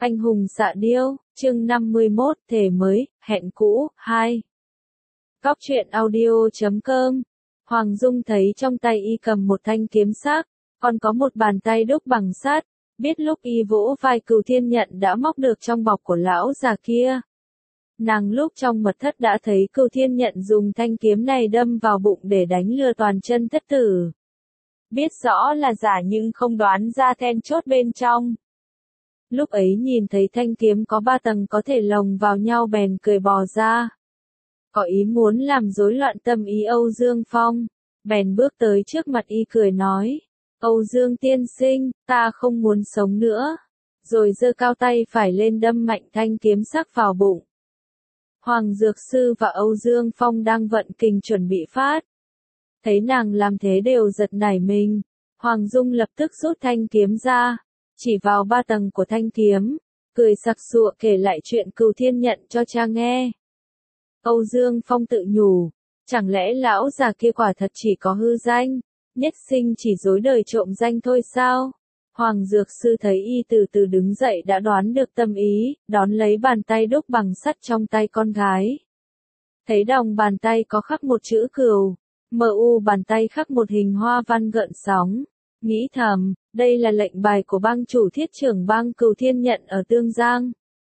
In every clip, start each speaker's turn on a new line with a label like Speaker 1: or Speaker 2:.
Speaker 1: Anh hùng xạ điêu, chương 51, thể mới, hẹn cũ, 2. Góc truyện audio.com. Hoàng Dung thấy trong tay y cầm một thanh kiếm sắc, còn có một bàn tay đúc bằng sắt, biết lúc y vỗ vai Cửu Thiên Nhận đã móc được trong bọc của lão già kia. Nàng lúc trong mật thất đã thấy Cửu Thiên Nhận dùng thanh kiếm này đâm vào bụng để đánh lừa toàn chân thất tử. Biết rõ là giả nhưng không đoán ra then chốt bên trong. Lúc ấy nhìn thấy thanh kiếm có 3 tầng có thể lồng vào nhau bèn cười bò ra. Có ý muốn làm rối loạn tâm ý Âu Dương Phong, bèn bước tới trước mặt y cười nói, Âu Dương tiên sinh, ta không muốn sống nữa. Rồi giơ cao tay phải lên đâm mạnh thanh kiếm sắc vào bụng. Hoàng Dược Sư và Âu Dương Phong đang vận kình chuẩn bị phát. Thấy nàng làm thế đều giật nảy mình, Hoàng Dung lập tức rút thanh kiếm ra, chỉ vào 3 tầng của thanh kiếm, cười sặc sụa kể lại chuyện Cửu Thiên Nhận cho cha nghe. Âu Dương Phong tự nhủ, chẳng lẽ lão già kia quả thật chỉ có hư danh, nhất sinh chỉ dối đời trộm danh thôi sao? Hoàng Dược Sư thấy y từ từ đứng dậy đã đoán được tâm ý, đón lấy bàn tay đúc bằng sắt trong tay con gái. Thấy đồng bàn tay có khắc một chữ Cửu, MU bàn tay khắc một hình hoa văn gợn sóng, nghĩ thầm, đây là lệnh bài của bang chủ thiết trưởng bang Cửu Thiên Nhận ở Tương Giang.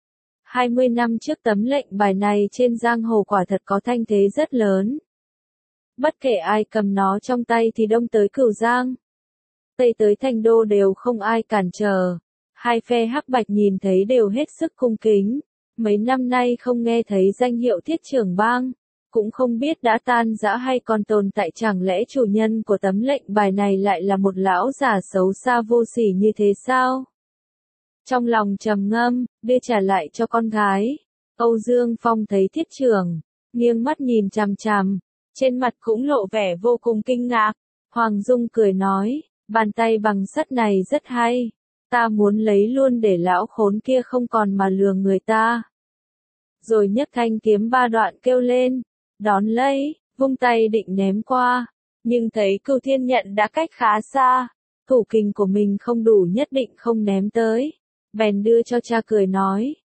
Speaker 1: 20 năm trước tấm lệnh bài này trên giang hồ quả thật có thanh thế rất lớn. Bất kể ai cầm nó trong tay thì đông tới Cửu Giang, tây tới Thành Đô đều không ai cản trở. Hai phe hắc bạch nhìn thấy đều hết sức cung kính. Mấy năm nay không nghe thấy danh hiệu thiết trưởng bang, cũng không biết đã tan rã hay còn tồn tại, chẳng lẽ chủ nhân của tấm lệnh bài này lại là một lão già xấu xa vô sỉ như thế sao? Trong lòng trầm ngâm, đưa trả lại cho con gái. Âu Dương Phong thấy thiết trưởng, nghiêng mắt nhìn chằm chằm, trên mặt cũng lộ vẻ vô cùng kinh ngạc. Hoàng Dung cười nói, bàn tay bằng sắt này rất hay, ta muốn lấy luôn để lão khốn kia không còn mà lừa người ta. Rồi nhấc thanh kiếm 3 đoạn kêu lên, đón lấy, vung tay định ném qua, nhưng thấy Cửu Thiên Nhận đã cách khá xa, thủ kình của mình không đủ nhất định không ném tới. Bèn đưa cho cha cười nói,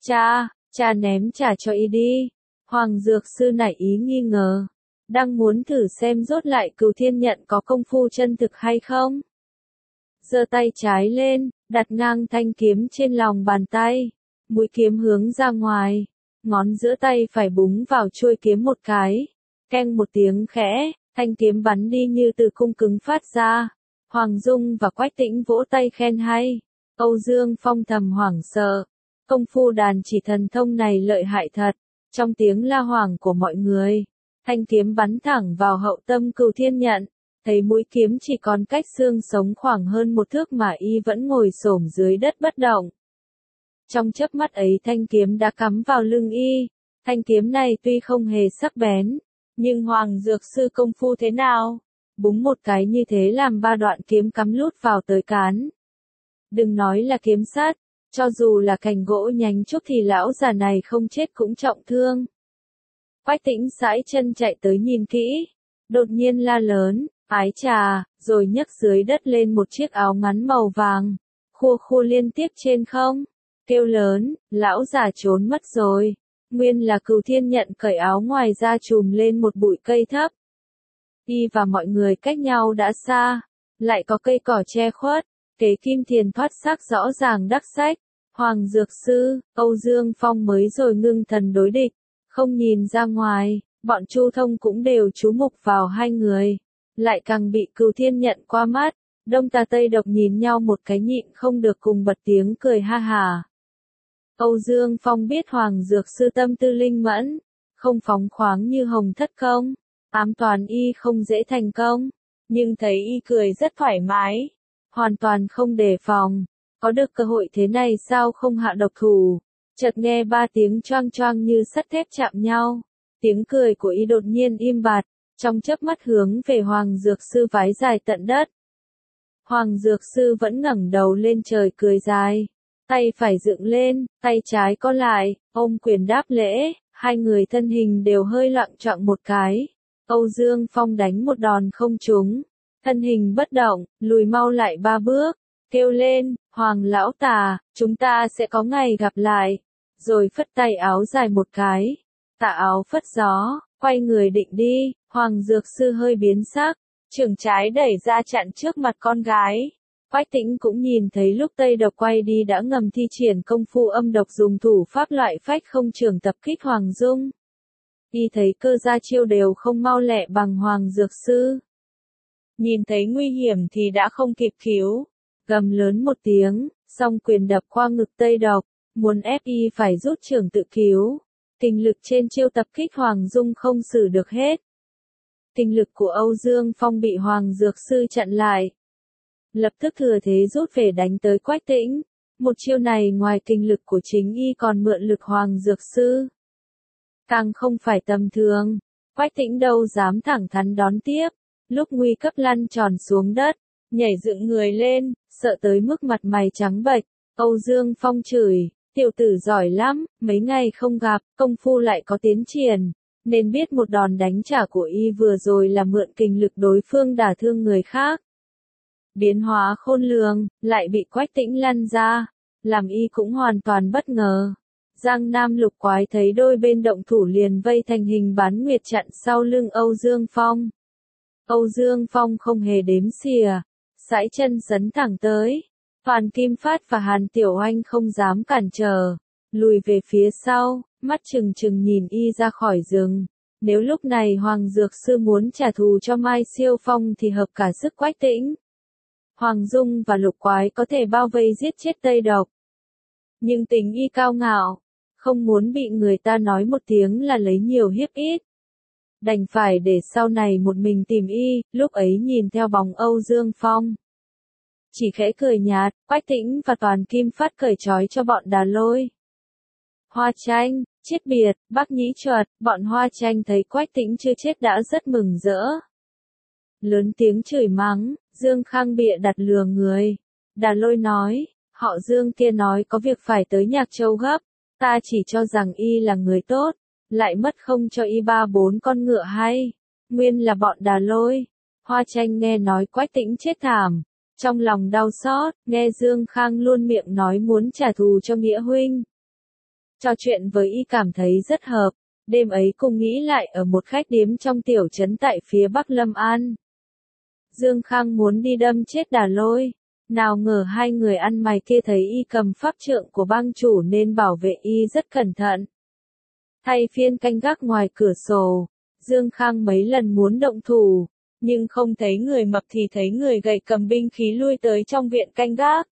Speaker 1: cha ném trả cho y đi. Hoàng Dược Sư nảy ý nghi ngờ, đang muốn thử xem rốt lại Cửu Thiên Nhận có công phu chân thực hay không. Giơ tay trái lên, đặt ngang thanh kiếm trên lòng bàn tay, mũi kiếm hướng ra ngoài, ngón giữa tay phải búng vào chuôi kiếm một cái, keng một tiếng khẽ, thanh kiếm bắn đi như từ cung cứng phát ra. Hoàng Dung và Quách Tĩnh vỗ tay khen hay. Âu Dương Phong thầm hoảng sợ, công phu đàn chỉ thần thông này lợi hại thật. Trong tiếng la hoảng của mọi người, thanh kiếm bắn thẳng vào hậu tâm Cửu Thiên Nhận, thấy mũi kiếm chỉ còn cách xương sống khoảng hơn 1 thước mà y vẫn ngồi xổm dưới đất bất động. Trong chớp mắt ấy thanh kiếm đã cắm vào lưng y. Thanh kiếm này tuy không hề sắc bén, nhưng Hoàng Dược Sư công phu thế nào? Búng một cái như thế làm 3 đoạn kiếm cắm lút vào tới cán. Đừng nói là kiếm sắt, cho dù là cành gỗ nhánh trúc thì lão già này không chết cũng trọng thương. Quách Tĩnh sải chân chạy tới nhìn kỹ, đột nhiên la lớn, ái trà, rồi nhấc dưới đất lên một chiếc áo ngắn màu vàng, khua khua liên tiếp trên không, kêu lớn, lão già trốn mất rồi. Nguyên là Cửu Thiên Nhận cởi áo ngoài ra chùm lên một bụi cây thấp. Y và mọi người cách nhau đã xa, lại có cây cỏ che khuất. Kế kim thiền thoát sắc rõ ràng đắc sách. Hoàng Dược Sư, Âu Dương Phong mới rồi ngưng thần đối địch, không nhìn ra ngoài, bọn Chu Thông cũng đều chú mục vào hai người, lại càng bị Cửu Thiên Nhận qua mắt. Đông ta Tây độc nhìn nhau một cái nhịn không được cùng bật tiếng cười ha hà. Âu Dương Phong biết Hoàng Dược Sư tâm tư linh mẫn, không phóng khoáng như Hồng Thất Công, ám toán y không dễ thành công, nhưng thấy y cười rất thoải mái, hoàn toàn không đề phòng, có được cơ hội thế này sao không hạ độc thủ. Chợt nghe 3 tiếng choang choang như sắt thép chạm nhau, tiếng cười của y đột nhiên im bặt, trong chớp mắt hướng về Hoàng Dược Sư vái dài tận đất. Hoàng Dược Sư vẫn ngẩng đầu lên trời cười dài, tay phải dựng lên, tay trái co lại, ôm quyền đáp lễ, hai người thân hình đều hơi loạng choạng một cái. Âu Dương Phong đánh một đòn không trúng, thân hình bất động, lùi mau lại 3 bước, kêu lên, Hoàng lão tà, chúng ta sẽ có ngày gặp lại. Rồi phất tay áo dài một cái. Tà áo phất gió, quay người định đi, Hoàng Dược Sư hơi biến sắc, chưởng trái đẩy ra chặn trước mặt con gái. Quách Tĩnh cũng nhìn thấy lúc Tây Độc quay đi đã ngầm thi triển công phu âm độc dùng thủ pháp loại phách không trường tập kích Hoàng Dung. Y thấy cơ gia chiêu đều không mau lẹ bằng Hoàng Dược Sư. Nhìn thấy nguy hiểm thì đã không kịp cứu. Gầm lớn một tiếng, song quyền đập qua ngực Tây Độc, muốn ép y phải rút chưởng tự cứu. Kình lực trên chiêu tập kích Hoàng Dung không xử được hết. Kình lực của Âu Dương Phong bị Hoàng Dược Sư chặn lại. Lập tức thừa thế rút về đánh tới Quách Tĩnh. Một chiêu này ngoài kình lực của chính y còn mượn lực Hoàng Dược Sư. Càng không phải tầm thường. Quách Tĩnh đâu dám thẳng thắn đón tiếp. Lúc nguy cấp lăn tròn xuống đất, nhảy dựng người lên, sợ tới mức mặt mày trắng bệch. Âu Dương Phong chửi, tiểu tử giỏi lắm, mấy ngày không gặp, công phu lại có tiến triển, nên biết một đòn đánh trả của y vừa rồi là mượn kình lực đối phương đả thương người khác. Biến hóa khôn lường, lại bị Quách Tĩnh lăn ra, làm y cũng hoàn toàn bất ngờ. Giang Nam Lục Quái thấy đôi bên động thủ liền vây thành hình bán nguyệt chặn sau lưng Âu Dương Phong. Âu Dương Phong không hề đếm xỉa, sải chân sấn thẳng tới. Toàn Kim Phát và Hàn Tiểu Anh không dám cản trở, lùi về phía sau, mắt trừng trừng nhìn y ra khỏi rừng. Nếu lúc này Hoàng Dược Sư muốn trả thù cho Mai Siêu Phong thì hợp cả sức Quách Tĩnh. Hoàng Dung và Lục Quái có thể bao vây giết chết Tây Độc. Nhưng tính y cao ngạo, không muốn bị người ta nói một tiếng là lấy nhiều hiếp ít. Đành phải để sau này một mình tìm y, lúc ấy nhìn theo bóng Âu Dương Phong. Chỉ khẽ cười nhạt, Quách Tĩnh và Toàn Kim Phát cởi trói cho bọn Đà Lôi. Hoa Tranh, chết biệt, Bắc Nhĩ Chuột, bọn Hoa Tranh thấy Quách Tĩnh chưa chết đã rất mừng rỡ. Lớn tiếng chửi mắng, Dương Khang bịa đặt lừa người. Đà Lôi nói, họ Dương kia nói có việc phải tới Nhạc Châu gấp, ta chỉ cho rằng y là người tốt, lại mất không cho y 3-4 con ngựa hay. Nguyên là bọn Đà Lôi. Hoa Tranh nghe nói Quách Tĩnh chết thảm, trong lòng đau xót, nghe Dương Khang luôn miệng nói muốn trả thù cho Nghĩa huynh. Trò chuyện với y cảm thấy rất hợp, đêm ấy cùng nghĩ lại ở một khách điếm trong tiểu trấn tại phía Bắc Lâm An. Dương Khang muốn đi đâm chết Đà Lôi, nào ngờ hai người ăn mày kia thấy y cầm pháp trượng của bang chủ nên bảo vệ y rất cẩn thận. Thay phiên canh gác ngoài cửa sổ, Dương Khang mấy lần muốn động thủ, nhưng không thấy người mập thì thấy người gầy cầm binh khí lui tới trong viện canh gác.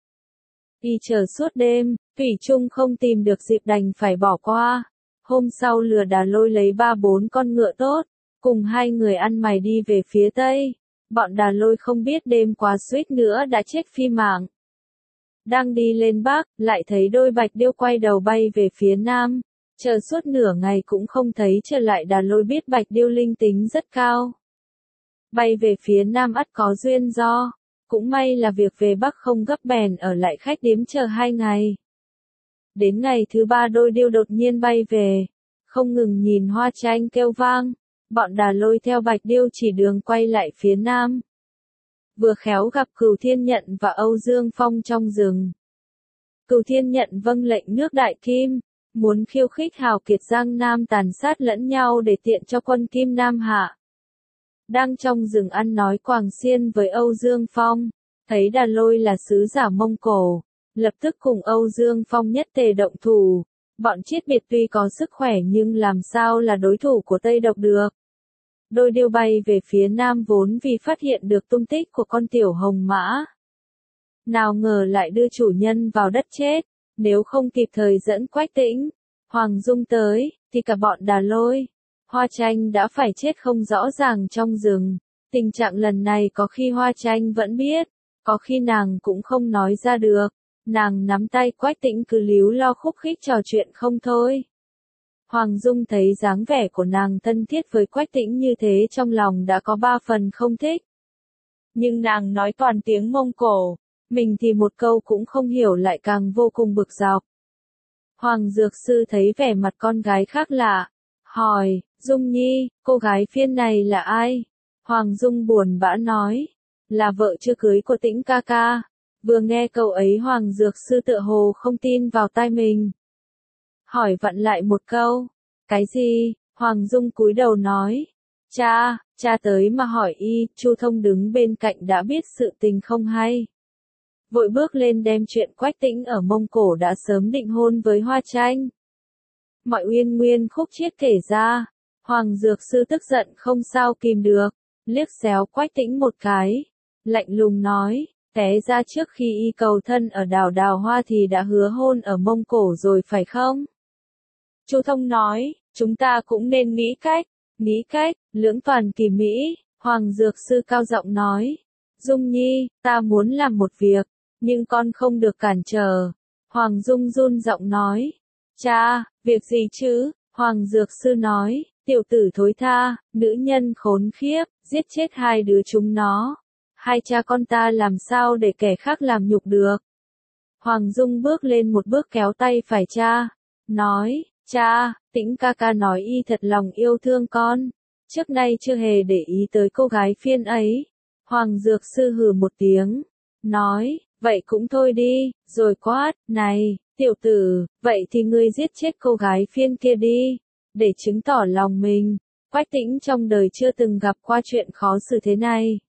Speaker 1: Y chờ suốt đêm, thủy chung không tìm được dịp đành phải bỏ qua. Hôm sau lừa Đà Lôi lấy 3-4 con ngựa tốt, cùng hai người ăn mày đi về phía Tây. Bọn Đà Lôi không biết đêm qua suýt nữa đã chết phi mạng. Đang đi lên Bắc, lại thấy đôi bạch điêu quay đầu bay về phía Nam. Chờ suốt nửa ngày cũng không thấy trở lại. Đà Lôi biết bạch điêu linh tính rất cao. Bay về phía Nam ắt có duyên do. Cũng may là việc về Bắc không gấp bèn ở lại khách điếm chờ 2 ngày. Đến ngày thứ 3 đôi điêu đột nhiên bay về. Không ngừng nhìn Hoa Tranh kêu vang. Bọn Đà Lôi theo bạch điêu chỉ đường quay lại phía Nam. Vừa khéo gặp Cửu Thiên Nhận và Âu Dương Phong trong rừng. Cửu Thiên Nhận vâng lệnh nước Đại Kim, muốn khiêu khích hào kiệt Giang Nam tàn sát lẫn nhau để tiện cho quân Kim Nam hạ. Đang trong rừng ăn nói quàng xiên với Âu Dương Phong, thấy Đà Lôi là sứ giả Mông Cổ, lập tức cùng Âu Dương Phong nhất tề động thủ. Bọn Chiết Biệt tuy có sức khỏe nhưng làm sao là đối thủ của Tây Độc được. Đôi điêu bay về phía Nam vốn vì phát hiện được tung tích của con tiểu hồng mã. Nào ngờ lại đưa chủ nhân vào đất chết, nếu không kịp thời dẫn Quách Tĩnh, Hoàng Dung tới, thì cả bọn Đà Lôi, Hoa Tranh đã phải chết không rõ ràng trong rừng. Tình trạng lần này có khi Hoa Tranh vẫn biết, có khi nàng cũng không nói ra được. Nàng nắm tay Quách Tĩnh cứ líu lo khúc khích trò chuyện không thôi. Hoàng Dung thấy dáng vẻ của nàng thân thiết với Quách Tĩnh như thế trong lòng đã có 3 phần không thích. Nhưng nàng nói toàn tiếng Mông Cổ, mình thì một câu cũng không hiểu lại càng vô cùng bực dọc. Hoàng Dược Sư thấy vẻ mặt con gái khác lạ, hỏi, Dung Nhi, cô gái phiên này là ai? Hoàng Dung buồn bã nói, là vợ chưa cưới của Tĩnh ca ca. Vừa nghe câu ấy Hoàng Dược Sư tựa hồ không tin vào tai mình. Hỏi vặn lại một câu. Cái gì? Hoàng Dung cúi đầu nói. Cha tới mà hỏi y, Chu Thông đứng bên cạnh đã biết sự tình không hay. Vội bước lên đem chuyện Quách Tĩnh ở Mông Cổ đã sớm định hôn với Hoa Tranh. Mọi uyên nguyên khúc chiết kể ra, Hoàng Dược Sư tức giận không sao kìm được, liếc xéo Quách Tĩnh một cái, lạnh lùng nói, té ra trước khi y cầu thân ở đảo Đào Hoa thì đã hứa hôn ở Mông Cổ rồi phải không? Chu Thông nói, chúng ta cũng nên nghĩ cách, lưỡng toàn kỳ Mỹ, Hoàng Dược Sư cao giọng nói, Dung Nhi, ta muốn làm một việc, nhưng con không được cản trở. Hoàng Dung run giọng nói, cha, việc gì chứ? Hoàng Dược Sư nói, tiểu tử thối tha, nữ nhân khốn khiếp, giết chết hai đứa chúng nó. Hai cha con ta làm sao để kẻ khác làm nhục được? Hoàng Dung bước lên một bước kéo tay phải cha, nói, cha, Tĩnh ca ca nói y thật lòng yêu thương con, trước nay chưa hề để ý tới cô gái phiên ấy. Hoàng Dược Sư hừ một tiếng, nói, vậy cũng thôi đi, rồi quát, này, tiểu tử, vậy thì ngươi giết chết cô gái phiên kia đi, để chứng tỏ lòng mình. Quách Tĩnh trong đời chưa từng gặp qua chuyện khó xử thế này.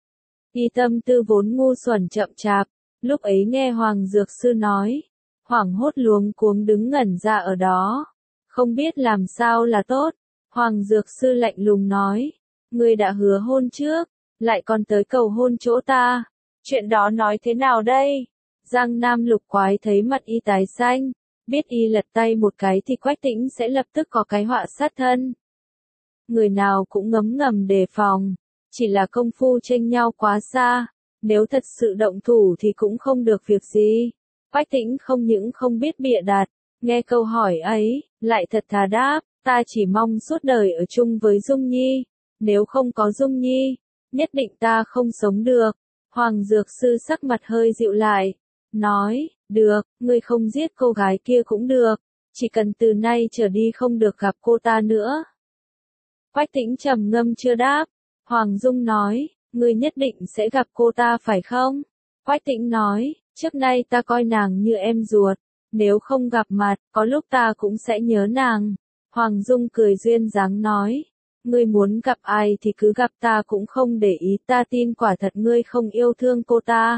Speaker 1: Y tâm tư vốn ngu xuẩn chậm chạp, lúc ấy nghe Hoàng Dược Sư nói, hoảng hốt luống cuống đứng ngẩn ra ở đó, không biết làm sao là tốt. Hoàng Dược Sư lạnh lùng nói, ngươi đã hứa hôn trước, lại còn tới cầu hôn chỗ ta, chuyện đó nói thế nào đây? Giang Nam Lục Quái thấy mặt y tái xanh, biết y lật tay một cái thì Quách Tĩnh sẽ lập tức có cái họa sát thân. Người nào cũng ngấm ngầm đề phòng, chỉ là công phu chênh nhau quá xa, nếu thật sự động thủ thì cũng không được việc gì. Quách Tĩnh không những không biết bịa đặt, nghe câu hỏi ấy, lại thật thà đáp, ta chỉ mong suốt đời ở chung với Dung Nhi, nếu không có Dung Nhi, nhất định ta không sống được. Hoàng Dược Sư sắc mặt hơi dịu lại, nói, được, ngươi không giết cô gái kia cũng được, chỉ cần từ nay trở đi không được gặp cô ta nữa. Quách Tĩnh trầm ngâm chưa đáp, Hoàng Dung nói, ngươi nhất định sẽ gặp cô ta phải không? Quách Tĩnh nói, trước nay ta coi nàng như em ruột, nếu không gặp mặt, có lúc ta cũng sẽ nhớ nàng. Hoàng Dung cười duyên dáng nói, ngươi muốn gặp ai thì cứ gặp, ta cũng không để ý, ta tin quả thật ngươi không yêu thương cô ta.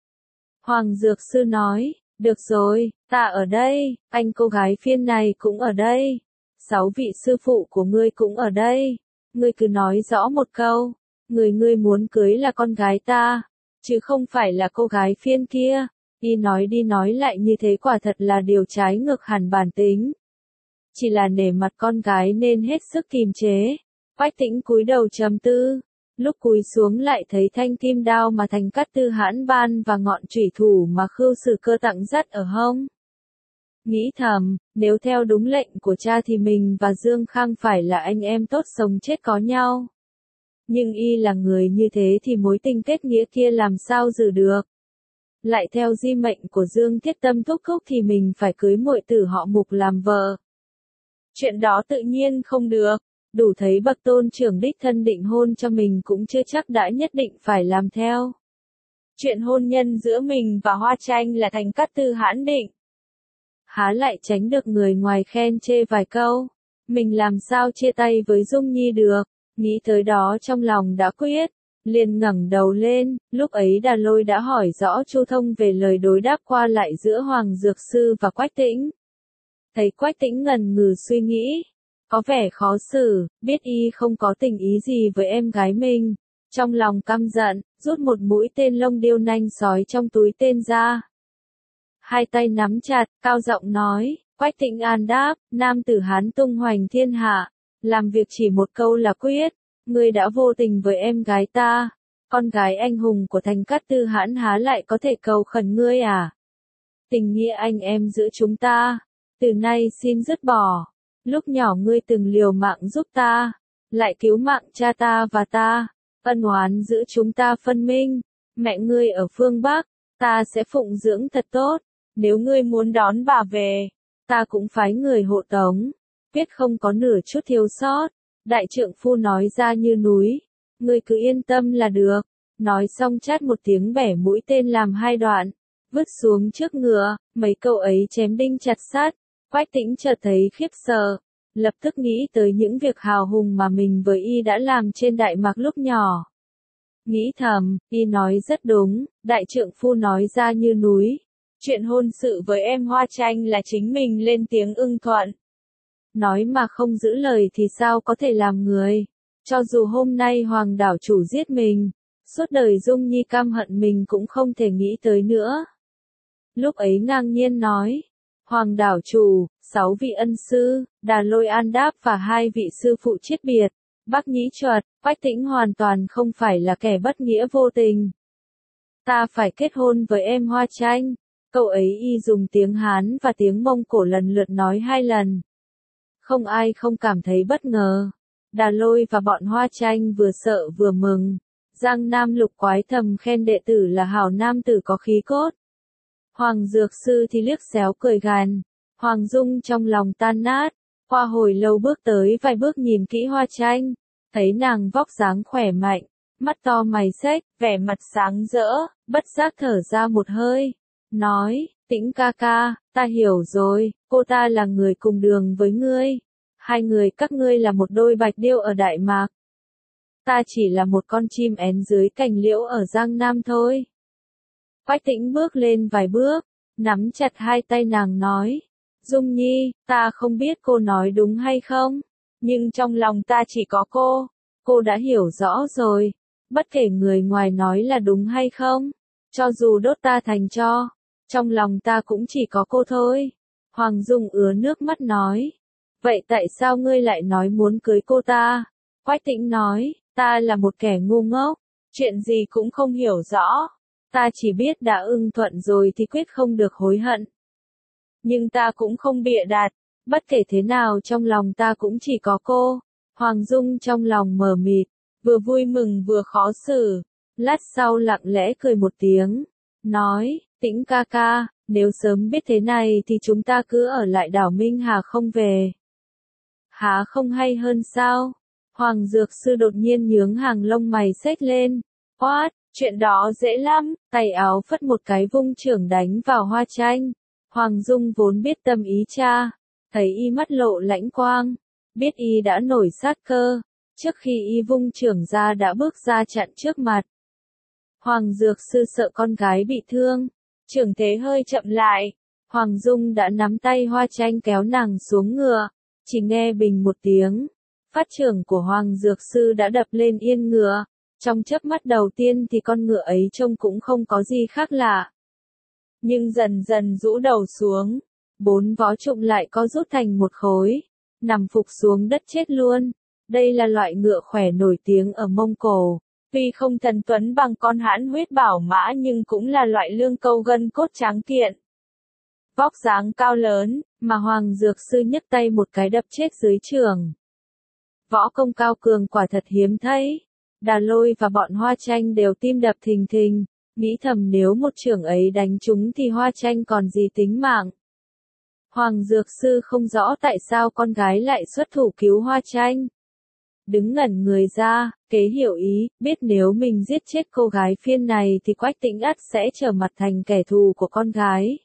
Speaker 1: Hoàng Dược Sư nói, được rồi, ta ở đây, anh cô gái phiên này cũng ở đây, 6 vị sư phụ của ngươi cũng ở đây, ngươi cứ nói rõ một câu, người ngươi muốn cưới là con gái ta, chứ không phải là cô gái phiên kia. Y nói đi nói lại như thế quả thật là điều trái ngược hẳn bản tính. Chỉ là nể mặt con gái nên hết sức kìm chế. Quách Tĩnh cúi đầu trầm tư, lúc cúi xuống lại thấy thanh kim đao mà Thành Cát Tư Hãn ban và ngọn chủy thủ mà Khưu Sử Cơ tặng dắt ở hông. Nghĩ thầm, nếu theo đúng lệnh của cha thì mình và Dương Khang phải là anh em tốt sống chết có nhau. Nhưng y là người như thế thì mối tình kết nghĩa kia làm sao giữ được. Lại theo di mệnh của Dương Thiết Tâm thúc thúc thì mình phải cưới muội tử họ Mục làm vợ. Chuyện đó tự nhiên không được, đủ thấy bậc tôn trưởng đích thân định hôn cho mình cũng chưa chắc đã nhất định phải làm theo. Chuyện hôn nhân giữa mình và Hoa Tranh là Thành Cát Tư Hãn định. Há lại tránh được người ngoài khen chê vài câu, mình làm sao chia tay với Dung Nhi được, nghĩ tới đó trong lòng đã quyết. Liền ngẩng đầu lên, lúc ấy Đà Lôi đã hỏi rõ Chu Thông về lời đối đáp qua lại giữa Hoàng Dược Sư và Quách Tĩnh. Thấy Quách Tĩnh ngần ngừ suy nghĩ, có vẻ khó xử, biết y không có tình ý gì với em gái mình. Trong lòng căm giận, rút một mũi tên lông điêu nanh sói trong túi tên ra. Hai tay nắm chặt, cao giọng nói, Quách Tĩnh an đáp, nam tử Hán tung hoành thiên hạ, làm việc chỉ một câu là quyết. Ngươi đã vô tình với em gái ta, con gái anh hùng của Thành Cát Tư Hãn há lại có thể cầu khẩn ngươi à? Tình nghĩa anh em giữa chúng ta, từ nay xin dứt bỏ. Lúc nhỏ ngươi từng liều mạng giúp ta, lại cứu mạng cha ta và ta, ân oán giữa chúng ta phân minh. Mẹ ngươi ở phương Bắc, ta sẽ phụng dưỡng thật tốt. Nếu ngươi muốn đón bà về, ta cũng phái người hộ tống, quyết không có nửa chút thiếu sót. Đại trượng phu nói ra như núi, ngươi cứ yên tâm là được. Nói xong chát một tiếng bẻ mũi tên làm hai đoạn, vứt xuống trước ngựa, mấy câu ấy chém đinh chặt sắt. Quách Tĩnh chợt thấy khiếp sợ, lập tức nghĩ tới những việc hào hùng mà mình với y đã làm trên Đại Mạc lúc nhỏ. Nghĩ thầm, y nói rất đúng, đại trượng phu nói ra như núi. Chuyện hôn sự với em Hoa Tranh là chính mình lên tiếng ưng thuận. Nói mà không giữ lời thì sao có thể làm người. Cho dù hôm nay Hoàng đảo chủ giết mình, suốt đời Dung Nhi căm hận mình cũng không thể nghĩ tới nữa. Lúc ấy ngang nhiên nói, Hoàng đảo chủ, 6 vị ân sư, Đà Lôi An Đáp và 2 vị sư phụ chiết biệt, Bắc Nhĩ Chuật, Quách Tĩnh hoàn toàn không phải là kẻ bất nghĩa vô tình. Ta phải kết hôn với em Hoa Tranh. Câu ấy y dùng tiếng Hán và tiếng Mông Cổ lần lượt nói 2 lần. Không ai không cảm thấy bất ngờ. Đà Lôi và bọn Hoa Tranh vừa sợ vừa mừng. Giang Nam Lục Quái thầm khen đệ tử là hảo nam tử có khí cốt. Hoàng Dược Sư thì liếc xéo cười gàn. Hoàng Dung trong lòng tan nát. Qua hồi lâu bước tới vài bước nhìn kỹ Hoa Tranh. Thấy nàng vóc dáng khỏe mạnh, mắt to mày xếch, vẻ mặt sáng rỡ, bất giác thở ra một hơi. Nói, Tĩnh ca ca, ta hiểu rồi, cô ta là người cùng đường với ngươi. Hai người các ngươi là một đôi bạch điêu ở Đại Mạc. Ta chỉ là một con chim én dưới cành liễu ở Giang Nam thôi. Quách Tĩnh bước lên vài bước, nắm chặt hai tay nàng nói. Dung Nhi, ta không biết cô nói đúng hay không, nhưng trong lòng ta chỉ có cô đã hiểu rõ rồi. Bất kể người ngoài nói là đúng hay không, cho dù đốt ta thành tro, trong lòng ta cũng chỉ có cô thôi. Hoàng Dung ứa nước mắt nói. Vậy tại sao ngươi lại nói muốn cưới cô ta? Quách Tĩnh nói, ta là một kẻ ngu ngốc, chuyện gì cũng không hiểu rõ. Ta chỉ biết đã ưng thuận rồi thì quyết không được hối hận. Nhưng ta cũng không bịa đặt, bất kể thế nào trong lòng ta cũng chỉ có cô. Hoàng Dung trong lòng mờ mịt, vừa vui mừng vừa khó xử. Lát sau lặng lẽ cười một tiếng, nói, Tĩnh ca ca, nếu sớm biết thế này thì chúng ta cứ ở lại đảo Minh Hà không về. Há không hay hơn sao? Hoàng Dược Sư đột nhiên nhướng hàng lông mày xếch lên. What, chuyện đó dễ lắm, tay áo phất một cái vung chưởng đánh vào Hoa Tranh. Hoàng Dung vốn biết tâm ý cha, thấy y mắt lộ lãnh quang, biết y đã nổi sát cơ, trước khi y vung chưởng ra đã bước ra chặn trước mặt. Hoàng Dược Sư sợ con gái bị thương, chưởng thế hơi chậm lại, Hoàng Dung đã nắm tay Hoa Tranh kéo nàng xuống ngựa, chỉ nghe bình một tiếng, phát chưởng của Hoàng Dược Sư đã đập lên yên ngựa, trong chớp mắt đầu tiên thì con ngựa ấy trông cũng không có gì khác lạ. Nhưng dần dần rũ đầu xuống, 4 vó trụng lại co rút thành một khối, nằm phục xuống đất chết luôn. Đây là loại ngựa khỏe nổi tiếng ở Mông Cổ, tuy không thần tuấn bằng con hãn huyết bảo mã nhưng cũng là loại lương câu gân cốt tráng kiện. Vóc dáng cao lớn, mà Hoàng Dược Sư nhấc tay một cái đập chết dưới chưởng. Võ công cao cường quả thật hiếm thấy. Đà Lôi và bọn Hoa Tranh đều tim đập thình thình, nghĩ thầm nếu một chưởng ấy đánh trúng thì Hoa Tranh còn gì tính mạng. Hoàng Dược Sư không rõ tại sao con gái lại xuất thủ cứu Hoa Tranh. Đứng ngẩn người ra, kế hiểu ý, biết nếu mình giết chết cô gái phiên này thì Quách Tĩnh ắt sẽ trở mặt thành kẻ thù của con gái.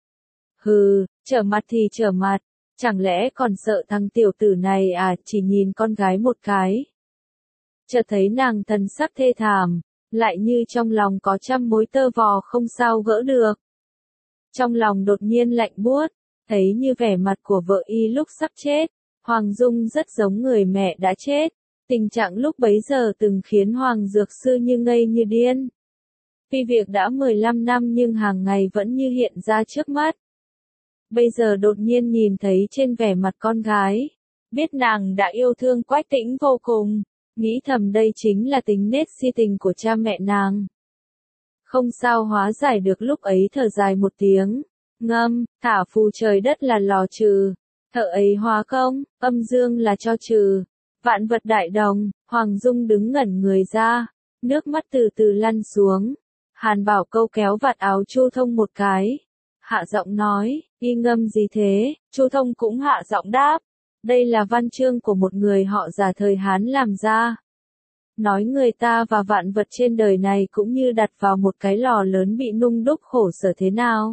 Speaker 1: Hừ, trở mặt thì trở mặt, chẳng lẽ còn sợ thằng tiểu tử này à, chỉ nhìn con gái một cái. Chợt thấy nàng thần sắc thê thảm, lại như trong lòng có trăm mối tơ vò không sao gỡ được. Trong lòng đột nhiên lạnh buốt, thấy như vẻ mặt của vợ y lúc sắp chết, Hoàng Dung rất giống người mẹ đã chết. Tình trạng lúc bấy giờ từng khiến Hoàng Dược Sư như ngây như điên. Tuy việc đã 15 năm nhưng hàng ngày vẫn như hiện ra trước mắt. Bây giờ đột nhiên nhìn thấy trên vẻ mặt con gái, biết nàng đã yêu thương Quách Tĩnh vô cùng, nghĩ thầm đây chính là tính nết si tình của cha mẹ nàng. Không sao hóa giải được lúc ấy thở dài một tiếng, ngâm, thả phù trời đất là lò trừ, thợ ấy hóa công, âm dương là cho trừ, vạn vật đại đồng. Hoàng Dung đứng ngẩn người ra, nước mắt từ từ lăn xuống. Hàn Bảo Câu kéo vạt áo Chu Thông một cái, hạ giọng nói, y ngâm gì thế? Chu Thông cũng hạ giọng đáp, đây là văn chương của một người họ già thời Hán làm ra. nói người ta và vạn vật trên đời này cũng như đặt vào một cái lò lớn bị nung đúc khổ sở thế nào.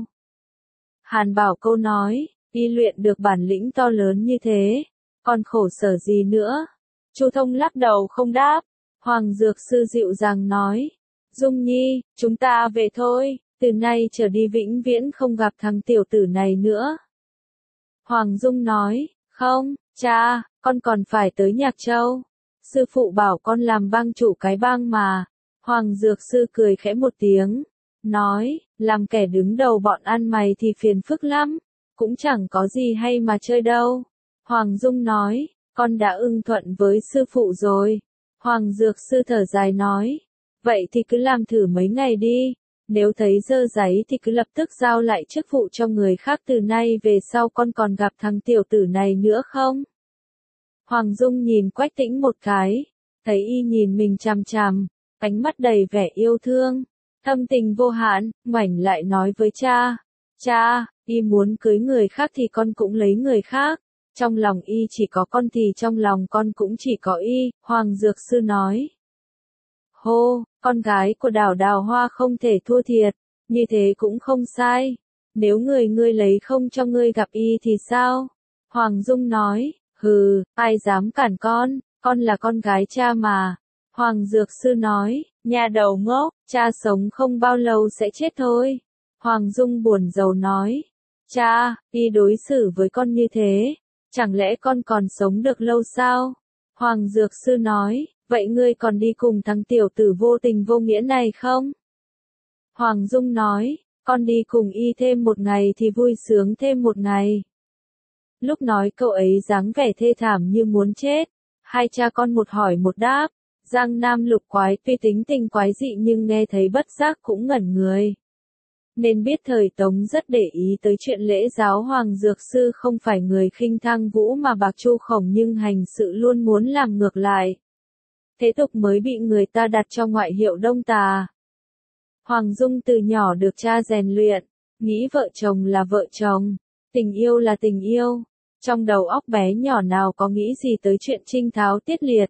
Speaker 1: Hàn Bảo Câu nói, y luyện được bản lĩnh to lớn như thế, còn khổ sở gì nữa? Chu Thông lắc đầu không đáp. Hoàng Dược Sư dịu dàng nói, Dung Nhi, chúng ta về thôi, từ nay trở đi vĩnh viễn không gặp thằng tiểu tử này nữa. Hoàng Dung nói, không, cha, con còn phải tới Nhạc Châu. Sư phụ bảo con làm bang chủ cái bang mà. Hoàng Dược Sư cười khẽ một tiếng, nói, làm kẻ đứng đầu bọn ăn mày thì phiền phức lắm, cũng chẳng có gì hay mà chơi đâu. Hoàng Dung nói, con đã ưng thuận với sư phụ rồi. Hoàng Dược Sư thở dài nói, vậy thì cứ làm thử mấy ngày đi, nếu thấy dơ dáy thì cứ lập tức giao lại chức vụ cho người khác, từ nay về sau con còn gặp thằng tiểu tử này nữa không? Hoàng Dung nhìn Quách Tĩnh một cái, thấy y nhìn mình chằm chằm, ánh mắt đầy vẻ yêu thương, thâm tình vô hạn, ngoảnh lại nói với cha, cha, y muốn cưới người khác thì con cũng lấy người khác. Trong lòng y chỉ có con thì trong lòng con cũng chỉ có y, Hoàng Dược Sư nói. Hô, con gái của Đào Đào Hoa không thể thua thiệt, như thế cũng không sai. Nếu ngươi lấy không cho ngươi gặp y thì sao? Hoàng Dung nói, hừ, ai dám cản con là con gái cha mà. Hoàng Dược Sư nói, nhà đầu ngốc, cha sống không bao lâu sẽ chết thôi. Hoàng Dung buồn rầu nói, cha, y đối xử với con như thế, chẳng lẽ con còn sống được lâu sao? Hoàng Dược Sư nói, vậy ngươi còn đi cùng thằng tiểu tử vô tình vô nghĩa này không? Hoàng Dung nói, con đi cùng y thêm một ngày thì vui sướng thêm một ngày. Lúc nói câu ấy dáng vẻ thê thảm như muốn chết, hai cha con một hỏi một đáp. Giang Nam Lục Quái tuy tính tình quái dị nhưng nghe thấy bất giác cũng ngẩn người. Nên biết thời Tống rất để ý tới chuyện lễ giáo. Hoàng Dược Sư không phải người khinh thang vũ mà bạc chu khổng, nhưng hành sự luôn muốn làm ngược lại. Thế tục mới bị người ta đặt cho ngoại hiệu Đông Tà. Hoàng Dung từ nhỏ được cha rèn luyện, nghĩ vợ chồng là vợ chồng, tình yêu là tình yêu. Trong đầu óc bé nhỏ nào có nghĩ gì tới chuyện trinh tháo tiết liệt.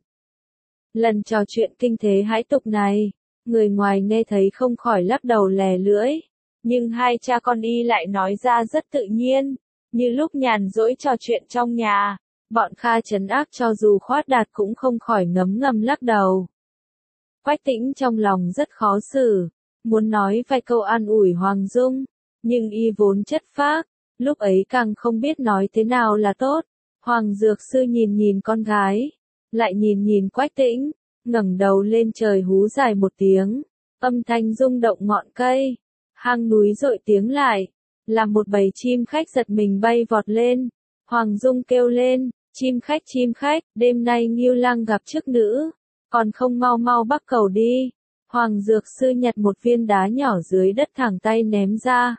Speaker 1: Lần trò chuyện kinh thế hãi tục này, người ngoài nghe thấy không khỏi lắc đầu lè lưỡi. Nhưng hai cha con y lại nói ra rất tự nhiên, như lúc nhàn rỗi trò chuyện trong nhà. Bọn Kha trấn ác cho dù khoát đạt cũng không khỏi ngấm ngầm lắc đầu. Quách Tĩnh trong lòng rất khó xử, muốn nói vài câu an ủi Hoàng Dung, nhưng y vốn chất phác, lúc ấy càng không biết nói thế nào là tốt. Hoàng Dược Sư nhìn nhìn con gái, lại nhìn nhìn Quách Tĩnh, ngẩng đầu lên trời hú dài một tiếng, âm thanh rung động ngọn cây, hang núi dội tiếng lại, làm một bầy chim khách giật mình bay vọt lên. Hoàng Dung kêu lên, chim khách, đêm nay Ngưu Lang gặp chức nữ, còn không mau mau bắc cầu đi. Hoàng Dược Sư nhặt một viên đá nhỏ dưới đất thẳng tay ném ra.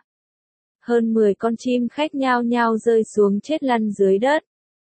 Speaker 1: Hơn 10 con chim khách nhao nhao rơi xuống chết lăn dưới đất.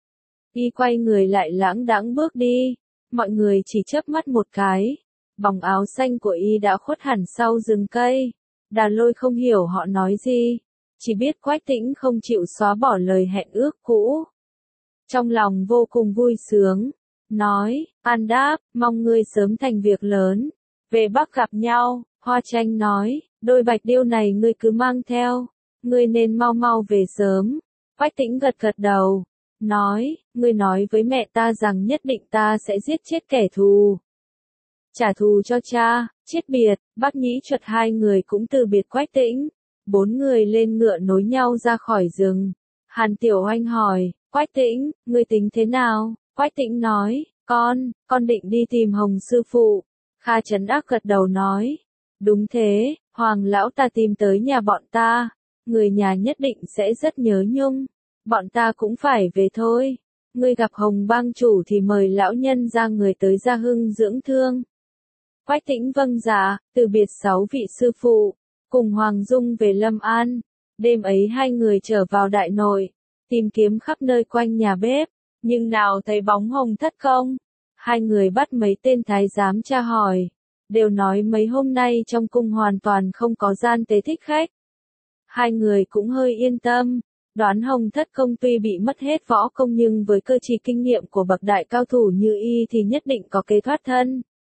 Speaker 1: Y quay người lại lãng đãng bước đi, mọi người chỉ chớp mắt một cái, bóng áo xanh của y đã khuất hẳn sau rừng cây. Đà Lôi không hiểu họ nói gì, chỉ biết Quách Tĩnh không chịu xóa bỏ lời hẹn ước cũ. Trong lòng vô cùng vui sướng, nói, An đáp, mong ngươi sớm thành việc lớn, về Bắc gặp nhau. Hoa Tranh nói, đôi bạch điêu này ngươi cứ mang theo, ngươi nên mau mau về sớm. Quách Tĩnh gật gật đầu, nói, ngươi nói với mẹ ta rằng nhất định ta sẽ giết chết kẻ thù, trả thù cho cha. Chết biệt, Bác Nhĩ Chuột hai người cũng từ biệt Quách Tĩnh. 4 người lên ngựa nối nhau ra khỏi rừng. Hàn Tiểu Oanh hỏi, Quách Tĩnh, ngươi tính thế nào? Quách Tĩnh nói, con định đi tìm Hồng sư phụ. Kha Trấn Ác gật đầu nói, đúng thế, Hoàng lão ta tìm tới nhà bọn ta, người nhà nhất định sẽ rất nhớ nhung, bọn ta cũng phải về thôi. Ngươi gặp Hồng bang chủ thì mời lão nhân ra người tới Gia Hưng dưỡng thương. Quách Tĩnh vâng dạ, từ biệt 6 vị sư phụ, cùng Hoàng Dung về Lâm An. Đêm ấy hai người trở vào đại nội, tìm kiếm khắp nơi quanh nhà bếp, nhưng nào thấy bóng Hồng Thất Công. Hai người bắt mấy tên thái giám tra hỏi, đều nói mấy hôm nay trong cung hoàn toàn không có gian tế thích khách. Hai người cũng hơi yên tâm, đoán Hồng Thất Công tuy bị mất hết võ công nhưng với cơ trí kinh nghiệm của bậc đại cao thủ như y thì nhất định có kế thoát thân.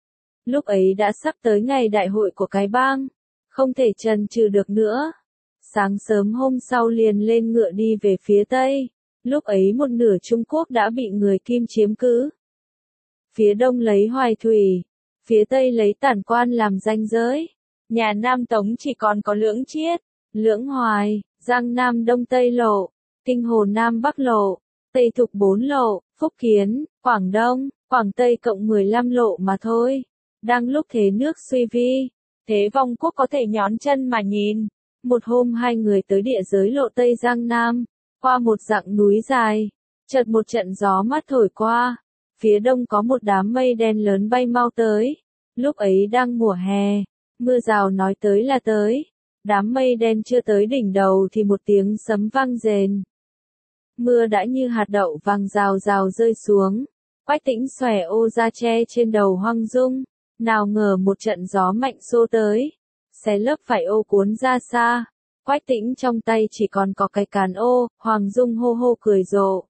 Speaker 1: Lúc ấy đã sắp tới ngày đại hội của cái bang, không thể chần chừ được nữa. Sáng sớm hôm sau liền lên ngựa đi về phía Tây, lúc ấy một nửa Trung Quốc đã bị người Kim chiếm cứ. Phía Đông lấy Hoài Thủy, phía Tây lấy Tản Quan làm ranh giới. Nhà Nam Tống chỉ còn có Lưỡng Chiết, Lưỡng Hoài, Giang Nam Đông Tây lộ, Kinh Hồ Nam Bắc lộ, Tây Thục 4 lộ, Phúc Kiến, Quảng Đông, Quảng Tây cộng 15 lộ mà thôi. Đang lúc thế nước suy vi, Thế Vong Quốc có thể nhón chân mà nhìn. Một hôm hai người tới địa giới lộ Tây Giang Nam, qua một dặng núi dài, chợt một trận gió mát thổi qua, phía đông có một đám mây đen lớn bay mau tới. Lúc ấy đang mùa hè, mưa rào nói tới là tới. Đám mây đen chưa tới đỉnh đầu thì một tiếng sấm vang rền. Mưa đã như hạt đậu vàng rào rào rơi xuống. Quách Tĩnh xòe ô ra che trên đầu Hoàng Dung. Nào ngờ một trận gió mạnh xô tới, xé lớp vải ô cuốn ra xa. Quách Tĩnh trong tay chỉ còn có cái cán ô. Hoàng Dung hô hô cười rộ,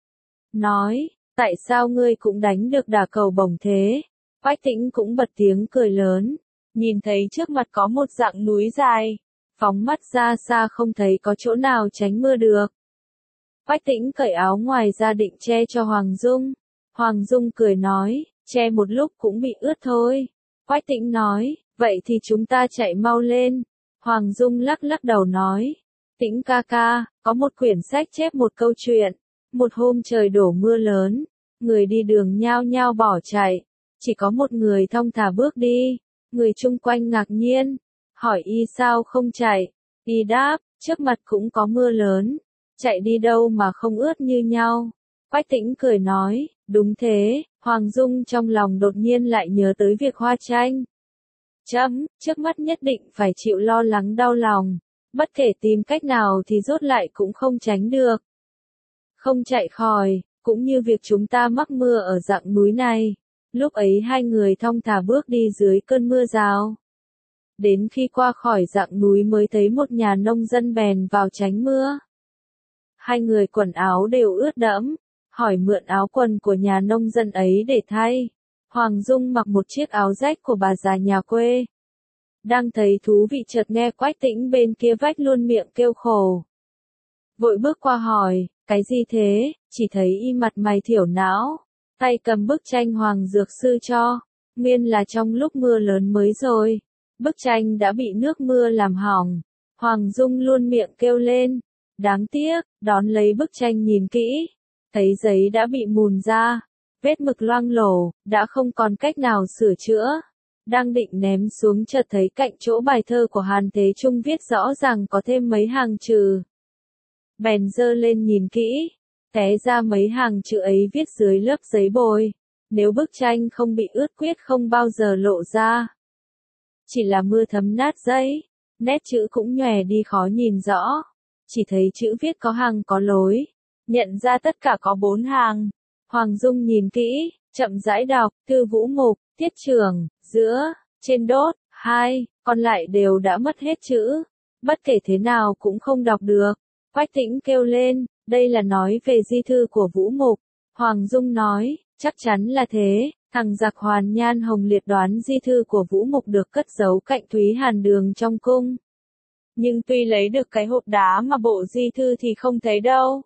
Speaker 1: nói, tại sao ngươi cũng đánh được đả cầu bổng thế? Quách Tĩnh cũng bật tiếng cười lớn, nhìn thấy trước mặt có một dặng núi dài, phóng mắt ra xa không thấy có chỗ nào tránh mưa được. Quách Tĩnh cởi áo ngoài ra định che cho Hoàng Dung. Hoàng Dung cười nói, che một lúc cũng bị ướt thôi. Quách Tĩnh nói, vậy thì chúng ta chạy mau lên. Hoàng Dung lắc lắc đầu nói, Tĩnh ca ca, có một quyển sách chép một câu chuyện. Một hôm trời đổ mưa lớn, người đi đường nhao nhao bỏ chạy, chỉ có một người thong thả bước đi. Người chung quanh ngạc nhiên, hỏi y sao không chạy. Y đáp, trước mặt cũng có mưa lớn, chạy đi đâu mà không ướt như nhau. Quách Tĩnh cười nói, đúng thế. Hoàng Dung trong lòng đột nhiên lại nhớ tới việc Hoa Tranh. Trước mắt nhất định phải chịu lo lắng đau lòng, bất kể tìm cách nào thì rốt lại cũng không tránh được. Không chạy khỏi, cũng như việc chúng ta mắc mưa ở dặng núi này. Lúc ấy hai người thong thả bước đi dưới cơn mưa rào. Đến khi qua khỏi dặng núi mới thấy một nhà nông dân bèn vào tránh mưa. Hai người quần áo đều ướt đẫm, hỏi mượn áo quần của nhà nông dân ấy để thay. Hoàng Dung mặc một chiếc áo rách của bà già nhà quê. Đang thấy thú vị chợt nghe Quách Tĩnh bên kia vách luôn miệng kêu khổ. Vội bước qua hỏi, cái gì thế? Chỉ thấy y mặt mày thiểu não, tay cầm bức tranh Hoàng Dược Sư cho. Nguyên là trong lúc mưa lớn mới rồi, bức tranh đã bị nước mưa làm hỏng. Hoàng Dung luôn miệng kêu lên, đáng tiếc. Đón lấy bức tranh nhìn kỹ, thấy giấy đã bị mùn ra, vết mực loang lổ, đã không còn cách nào sửa chữa. Đang định ném xuống chợt thấy cạnh chỗ bài thơ của Hàn Thế Trung viết rõ ràng có thêm mấy hàng chữ. Bèn giơ lên nhìn kỹ, té ra mấy hàng chữ ấy viết dưới lớp giấy bồi. Nếu bức tranh không bị ướt quyết không bao giờ lộ ra. Chỉ là mưa thấm nát giấy, nét chữ cũng nhòe đi khó nhìn rõ. Chỉ thấy chữ viết có hàng có lối, nhận ra tất cả có 4 hàng. Hoàng Dung nhìn kỹ, chậm rãi đọc, Thư Vũ Mục, Tiết Trường, giữa, trên đốt, 2, còn lại đều đã mất hết chữ. Bất kể thế nào cũng không đọc được. Quách Tĩnh kêu lên, đây là nói về di thư của Vũ Mục. Hoàng Dung nói, chắc chắn là thế. Thằng giặc Hoàn Nhan Hồng Liệt đoán di thư của Vũ Mục được cất giấu cạnh Thúy Hàn Đường trong cung. Nhưng tuy lấy được cái hộp đá mà bộ di thư thì không thấy đâu.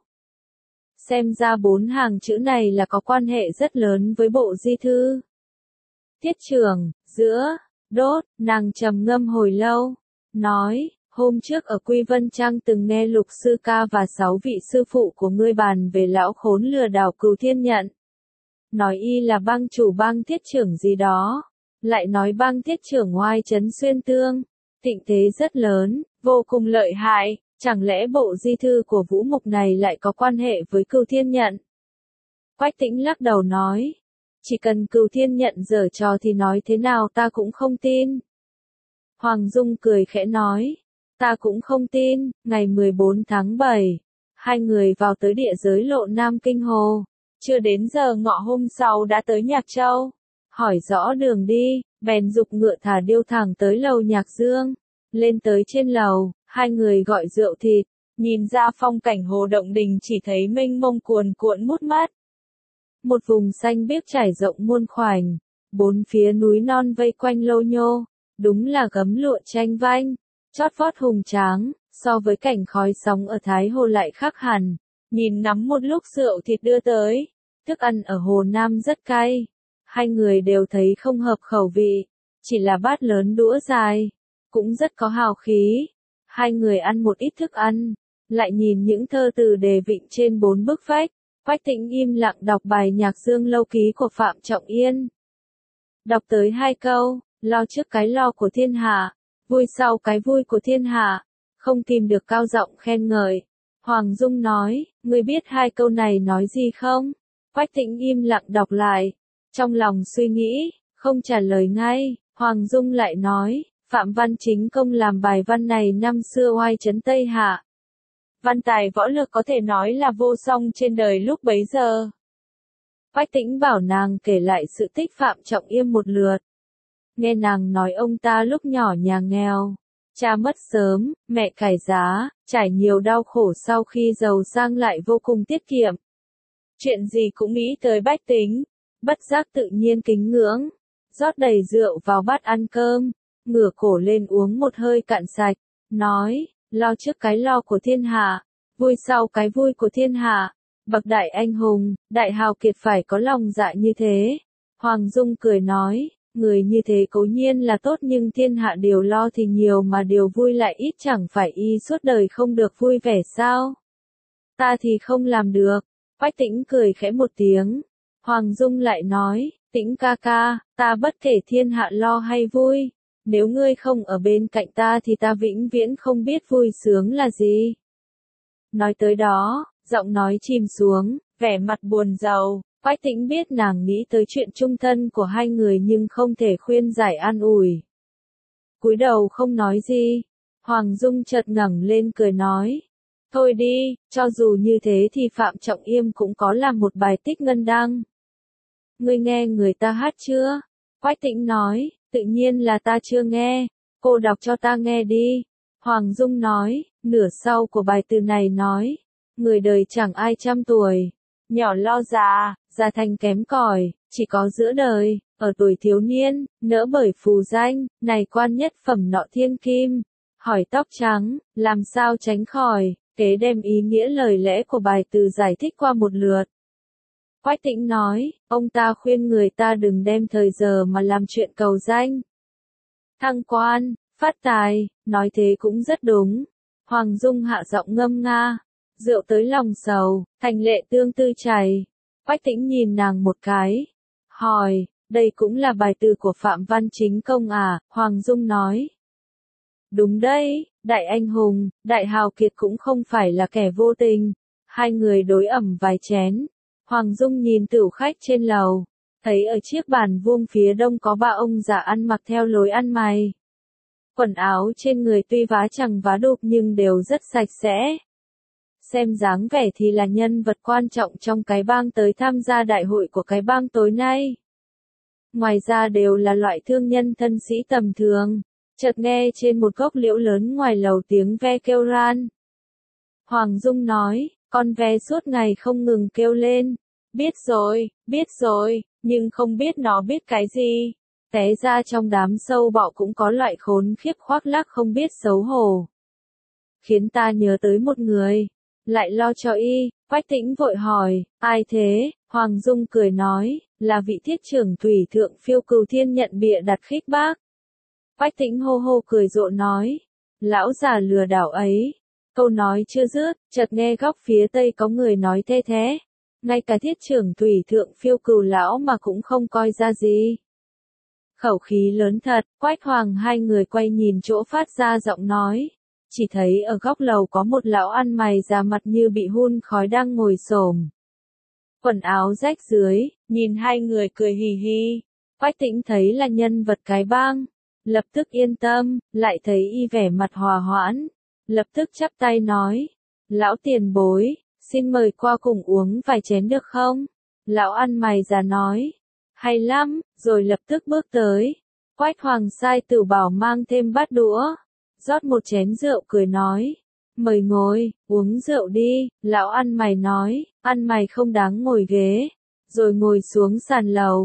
Speaker 1: Xem ra 4 hàng chữ này là có quan hệ rất lớn với bộ di thư. Tiết Trường, giữa, đốt, nàng trầm ngâm hồi lâu, nói, hôm trước ở Quy Vân Trang từng nghe Lục sư ca và 6 vị sư phụ của ngươi bàn về lão khốn lừa đảo Cửu Thiên Nhận. Nói y là bang chủ bang Tiết Trưởng gì đó, lại nói bang Tiết Trưởng oai trấn xuyên tương, thịnh thế rất lớn, vô cùng lợi hại. Chẳng lẽ bộ di thư của Vũ Mục này lại có quan hệ với Cửu Thiên Nhận? Quách Tĩnh lắc đầu nói, chỉ cần Cửu Thiên Nhận giở trò thì nói thế nào ta cũng không tin. Hoàng Dung cười khẽ nói, ta cũng không tin. Ngày 14 tháng 7, hai người vào tới địa giới lộ Nam Kinh Hồ. Chưa đến giờ ngọ hôm sau đã tới Nhạc Châu. Hỏi rõ đường đi, bèn giục ngựa thả điêu thẳng tới lầu Nhạc Dương. Lên tới trên lầu, hai người gọi rượu thịt, nhìn ra phong cảnh hồ Động Đình chỉ thấy mênh mông cuồn cuộn mút mắt. Một vùng xanh biếc trải rộng muôn khoảnh, Bốn phía núi non vây quanh Lô Nhô, đúng là gấm lụa tranh vanh, chót vót hùng tráng, so với cảnh khói sóng ở Thái Hồ lại khác hẳn. Nhìn nắm một lúc rượu thịt đưa tới, thức ăn ở Hồ Nam rất cay, hai người đều thấy không hợp khẩu vị, chỉ là bát lớn đũa dài, cũng rất có hào khí. Hai người ăn một ít thức ăn, lại nhìn những thơ từ đề vịnh trên bốn bức vách. Quách Tĩnh im lặng đọc bài nhạc Dương Lâu Ký của Phạm Trọng Yên. Đọc tới 2 câu, lo trước cái lo của thiên hạ, vui sau cái vui của thiên hạ, không tìm được cao giọng khen ngợi. Hoàng Dung nói, ngươi biết 2 câu này nói gì không? Quách Tĩnh im lặng đọc lại, trong lòng suy nghĩ, không trả lời ngay. Hoàng Dung lại nói, Phạm Văn Chính Công làm bài văn này năm xưa oai trấn Tây Hạ. Văn tài võ lược có thể nói là vô song trên đời lúc bấy giờ. Quách Tĩnh bảo nàng kể lại sự tích Phạm Trọng Yên một lượt. Nghe nàng nói ông ta lúc nhỏ nhà nghèo, cha mất sớm, mẹ cải giá, trải nhiều đau khổ sau khi giàu sang lại vô cùng tiết kiệm. Chuyện gì cũng nghĩ tới bách tính, bất giác tự nhiên kính ngưỡng, rót đầy rượu vào bát ăn cơm, ngửa cổ lên uống một hơi cạn sạch, nói, lo trước cái lo của thiên hạ, vui sau cái vui của thiên hạ, bậc đại anh hùng, đại hào kiệt phải có lòng dạ như thế. Hoàng Dung cười nói, người như thế cố nhiên là tốt nhưng thiên hạ điều lo thì nhiều mà điều vui lại ít, chẳng phải y suốt đời không được vui vẻ sao? Ta thì không làm được. Quách Tĩnh cười khẽ một tiếng. Hoàng Dung lại nói, Tĩnh ca ca, ta bất kể thiên hạ lo hay vui, nếu ngươi không ở bên cạnh ta thì ta vĩnh viễn không biết vui sướng là gì. Nói tới đó, giọng nói chìm xuống, vẻ mặt buồn rầu. Quách Tĩnh biết nàng nghĩ tới chuyện chung thân của hai người nhưng không thể khuyên giải an ủi. Cúi đầu không nói gì. Hoàng Dung chợt ngẩng lên cười nói, thôi đi, cho dù như thế thì Phạm Trọng Yêm cũng có làm một bài tích ngân đăng. Ngươi nghe người ta hát chưa? Quách Tĩnh nói, tự nhiên là ta chưa nghe, cô đọc cho ta nghe đi. Hoàng Dung nói, nửa sau của bài từ này nói, người đời chẳng ai trăm tuổi, nhỏ lo già, già thành kém cỏi, chỉ có giữa đời, ở tuổi thiếu niên, nỡ bởi phù danh, này quan nhất phẩm nọ thiên kim, hỏi tóc trắng, làm sao tránh khỏi, kế đem ý nghĩa lời lẽ của bài từ giải thích qua một lượt. Quách Tĩnh nói, ông ta khuyên người ta đừng đem thời giờ mà làm chuyện cầu danh, thăng quan, phát tài, nói thế cũng rất đúng. Hoàng Dung hạ giọng ngâm nga, rượu tới lòng sầu, thành lệ tương tư chảy. Quách Tĩnh nhìn nàng một cái, hỏi, đây cũng là bài từ của Phạm Văn Chính Công à? Hoàng Dung nói, đúng đấy, đại anh hùng, đại hào kiệt cũng không phải là kẻ vô tình. Hai người đối ẩm vài chén. Hoàng Dung nhìn tửu khách trên lầu, thấy ở chiếc bàn vuông phía đông có 3 ông già ăn mặc theo lối ăn mày. Quần áo trên người tuy vá chằng vá đục nhưng đều rất sạch sẽ. Xem dáng vẻ thì là nhân vật quan trọng trong cái bang tới tham gia đại hội của cái bang tối nay. Ngoài ra đều là loại thương nhân thân sĩ tầm thường. Chợt nghe trên một gốc liễu lớn ngoài lầu tiếng ve kêu ran. Hoàng Dung nói, con ve suốt ngày không ngừng kêu lên. Biết rồi, nhưng không biết nó biết cái gì. Té ra trong đám sâu bọ cũng có loại khốn khiếp khoác lác không biết xấu hổ. Khiến ta nhớ tới một người, lại lo cho y. Quách Tĩnh vội hỏi, ai thế? Hoàng Dung cười nói, là vị thiết trưởng thủy thượng Phiêu Cừu Thiên nhận bịa đặt khích bác. Quách Tĩnh hô hô cười rộ nói, lão già lừa đảo ấy. Câu nói chưa dứt, chợt nghe góc phía tây có người nói the thế. Ngay cả thiết trưởng thủy thượng Phiêu Cừu lão mà cũng không coi ra gì. Khẩu khí lớn thật. Quách Hoàng hai người quay nhìn chỗ phát ra giọng nói. Chỉ thấy ở góc lầu có một lão ăn mày già mặt như bị hun khói đang ngồi xổm. Quần áo rách dưới, nhìn hai người cười hì hì. Quách Tĩnh thấy là nhân vật cái bang, lập tức yên tâm, lại thấy y vẻ mặt hòa hoãn, lập tức chắp tay nói, lão tiền bối, xin mời qua cùng uống vài chén được không? Lão ăn mày già nói, hay lắm, rồi lập tức bước tới. Quách Hoàng sai Tửu Bảo mang thêm bát đũa, rót một chén rượu cười nói, mời ngồi, uống rượu đi. Lão ăn mày nói, ăn mày không đáng ngồi ghế, rồi ngồi xuống sàn lầu.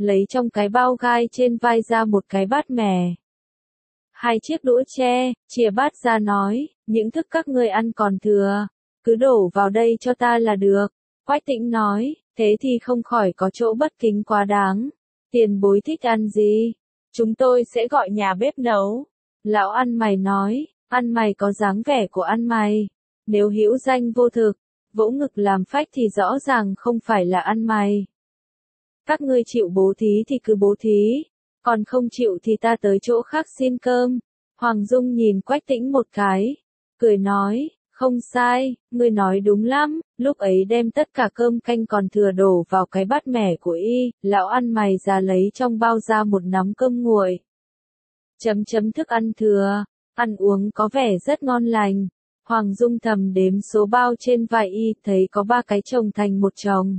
Speaker 1: lấy trong cái bao gai trên vai ra một cái bát mè. Hai chiếc đũa tre, chìa bát ra nói, những thức các ngươi ăn còn thừa, cứ đổ vào đây cho ta là được. Quách Tĩnh nói, thế thì không khỏi có chỗ bất kính quá đáng. Tiền bối thích ăn gì? Chúng tôi sẽ gọi nhà bếp nấu. Lão ăn mày nói, ăn mày có dáng vẻ của ăn mày. Nếu hữu danh vô thực, vỗ ngực làm phách thì rõ ràng không phải là ăn mày. Các ngươi chịu bố thí thì cứ bố thí, còn không chịu thì ta tới chỗ khác xin cơm. Hoàng Dung nhìn Quách Tĩnh một cái, cười nói, không sai, ngươi nói đúng lắm, lúc ấy đem tất cả cơm canh còn thừa đổ vào cái bát mẻ của y, lão ăn mày già lấy trong bao ra một nắm cơm nguội. Thức ăn thừa, ăn uống có vẻ rất ngon lành. Hoàng Dung thầm đếm số bao trên vai y, thấy có 3 cái chồng thành một chồng.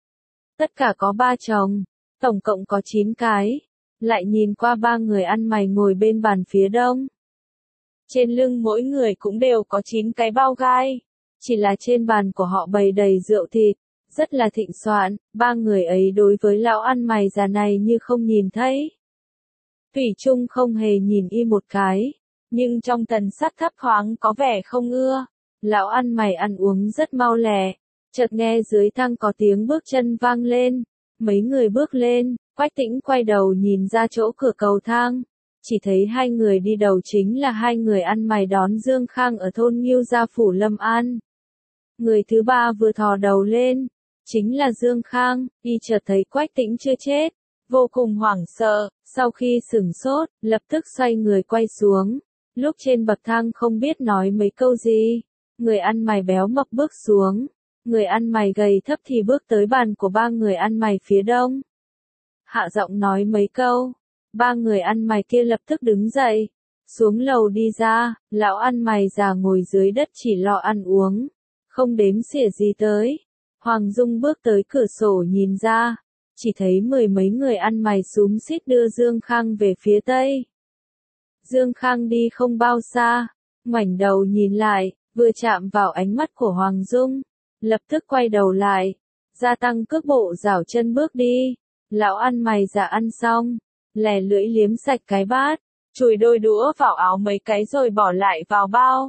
Speaker 1: Tất cả có 3 chồng, tổng cộng có 9 cái. Lại nhìn qua 3 người ăn mày ngồi bên bàn phía đông. Trên lưng mỗi người cũng đều có 9 cái bao gai. Chỉ là trên bàn của họ bày đầy rượu thịt, rất là thịnh soạn. 3 người ấy đối với lão ăn mày già này như không nhìn thấy. Thủy Trung không hề nhìn y một cái, nhưng trong thần sắc thấp thoáng có vẻ không ưa. Lão ăn mày ăn uống rất mau lẹ, chợt nghe dưới thang có tiếng bước chân vang lên. Mấy người bước lên, Quách Tĩnh quay đầu nhìn ra chỗ cửa cầu thang. Chỉ thấy 2 người đi đầu chính là 2 người ăn mày đón Dương Khang ở thôn Ngưu Gia Phủ Lâm An. Người thứ 3 vừa thò đầu lên, chính là Dương Khang, y chợt thấy Quách Tĩnh chưa chết, vô cùng hoảng sợ, sau khi sửng sốt, lập tức xoay người quay xuống. Lúc trên bậc thang không biết nói mấy câu gì, người ăn mày béo mập bước xuống, người ăn mày gầy thấp thì bước tới bàn của 3 người ăn mày phía đông. Hạ giọng nói mấy câu, 3 người ăn mày kia lập tức đứng dậy, xuống lầu đi ra. Lão ăn mày già ngồi dưới đất chỉ lo ăn uống, không đếm xỉa gì tới. Hoàng Dung bước tới cửa sổ nhìn ra, chỉ thấy 10 mấy người ăn mày xúm xít đưa Dương Khang về phía tây. Dương Khang đi không bao xa, ngoảnh đầu nhìn lại, vừa chạm vào ánh mắt của Hoàng Dung, lập tức quay đầu lại, gia tăng cước bộ giảo chân bước đi. Lão ăn mày già ăn xong, lè lưỡi liếm sạch cái bát, chùi đôi đũa vào áo mấy cái rồi bỏ lại vào bao.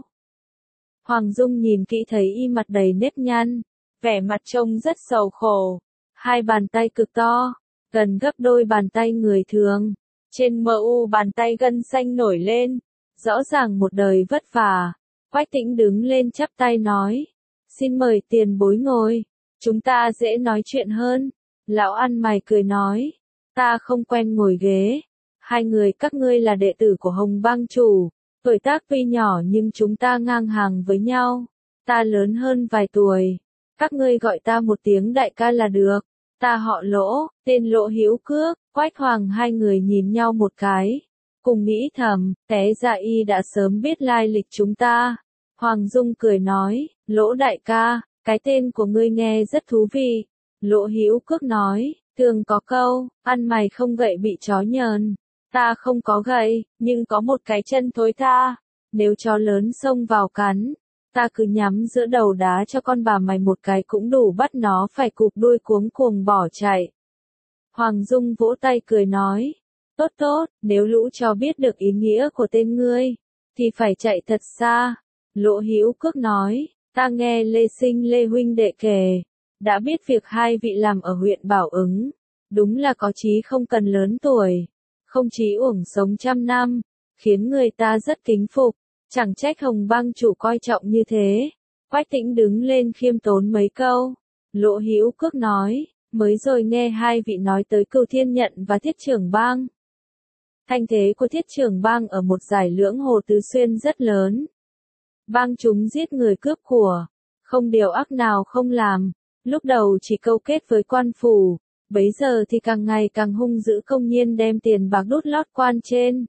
Speaker 1: Hoàng Dung nhìn kỹ thấy y mặt đầy nếp nhăn, vẻ mặt trông rất sầu khổ, 2 bàn tay cực to, gần gấp đôi bàn tay người thường. Trên mu bàn tay gân xanh nổi lên, rõ ràng một đời vất vả. Quách Tĩnh đứng lên chắp tay nói, xin mời tiền bối ngồi, chúng ta dễ nói chuyện hơn. Lão ăn mày cười nói, ta không quen ngồi ghế, 2 người các ngươi là đệ tử của Hồng Bang chủ, tuổi tác tuy nhỏ nhưng chúng ta ngang hàng với nhau, ta lớn hơn vài tuổi, các ngươi gọi ta một tiếng đại ca là được. Ta họ Lỗ, tên Lỗ Hữu Cước. Quách Hoàng 2 người nhìn nhau một cái, cùng nghĩ thầm, té ra y đã sớm biết lai lịch chúng ta. Hoàng Dung cười nói, Lỗ đại ca, cái tên của ngươi nghe rất thú vị. Lỗ Hữu Cước nói, thường có câu, ăn mày không gậy bị chó nhờn. Ta không có gậy, nhưng có một cái chân thối tha. Nếu chó lớn xông vào cắn, ta cứ nhắm giữa đầu đá cho con bà mày một cái cũng đủ bắt nó phải cụp đuôi cuống cuồng bỏ chạy. Hoàng Dung vỗ tay cười nói, tốt tốt, nếu lũ chó biết được ý nghĩa của tên ngươi, thì phải chạy thật xa. Lỗ Hữu Cước nói, ta nghe Lê Sinh Lê huynh đệ kể, đã biết việc 2 vị làm ở huyện Bảo Ứng, đúng là có chí không cần lớn tuổi, không chí uổng sống trăm năm, khiến người ta rất kính phục, chẳng trách Hồng Bang chủ coi trọng như thế. Quách Tĩnh đứng lên khiêm tốn mấy câu. Lỗ Hữu Cước nói, mới rồi nghe 2 vị nói tới Cửu Thiên Nhận và Thiết Trưởng Bang. Thanh thế của Thiết Trưởng Bang ở một giải Lưỡng Hồ Tứ Xuyên rất lớn. Bang chúng giết người cướp của, không điều ác nào không làm, lúc đầu chỉ câu kết với quan phủ, bấy giờ thì càng ngày càng hung dữ, công nhiên đem tiền bạc đút lót quan trên.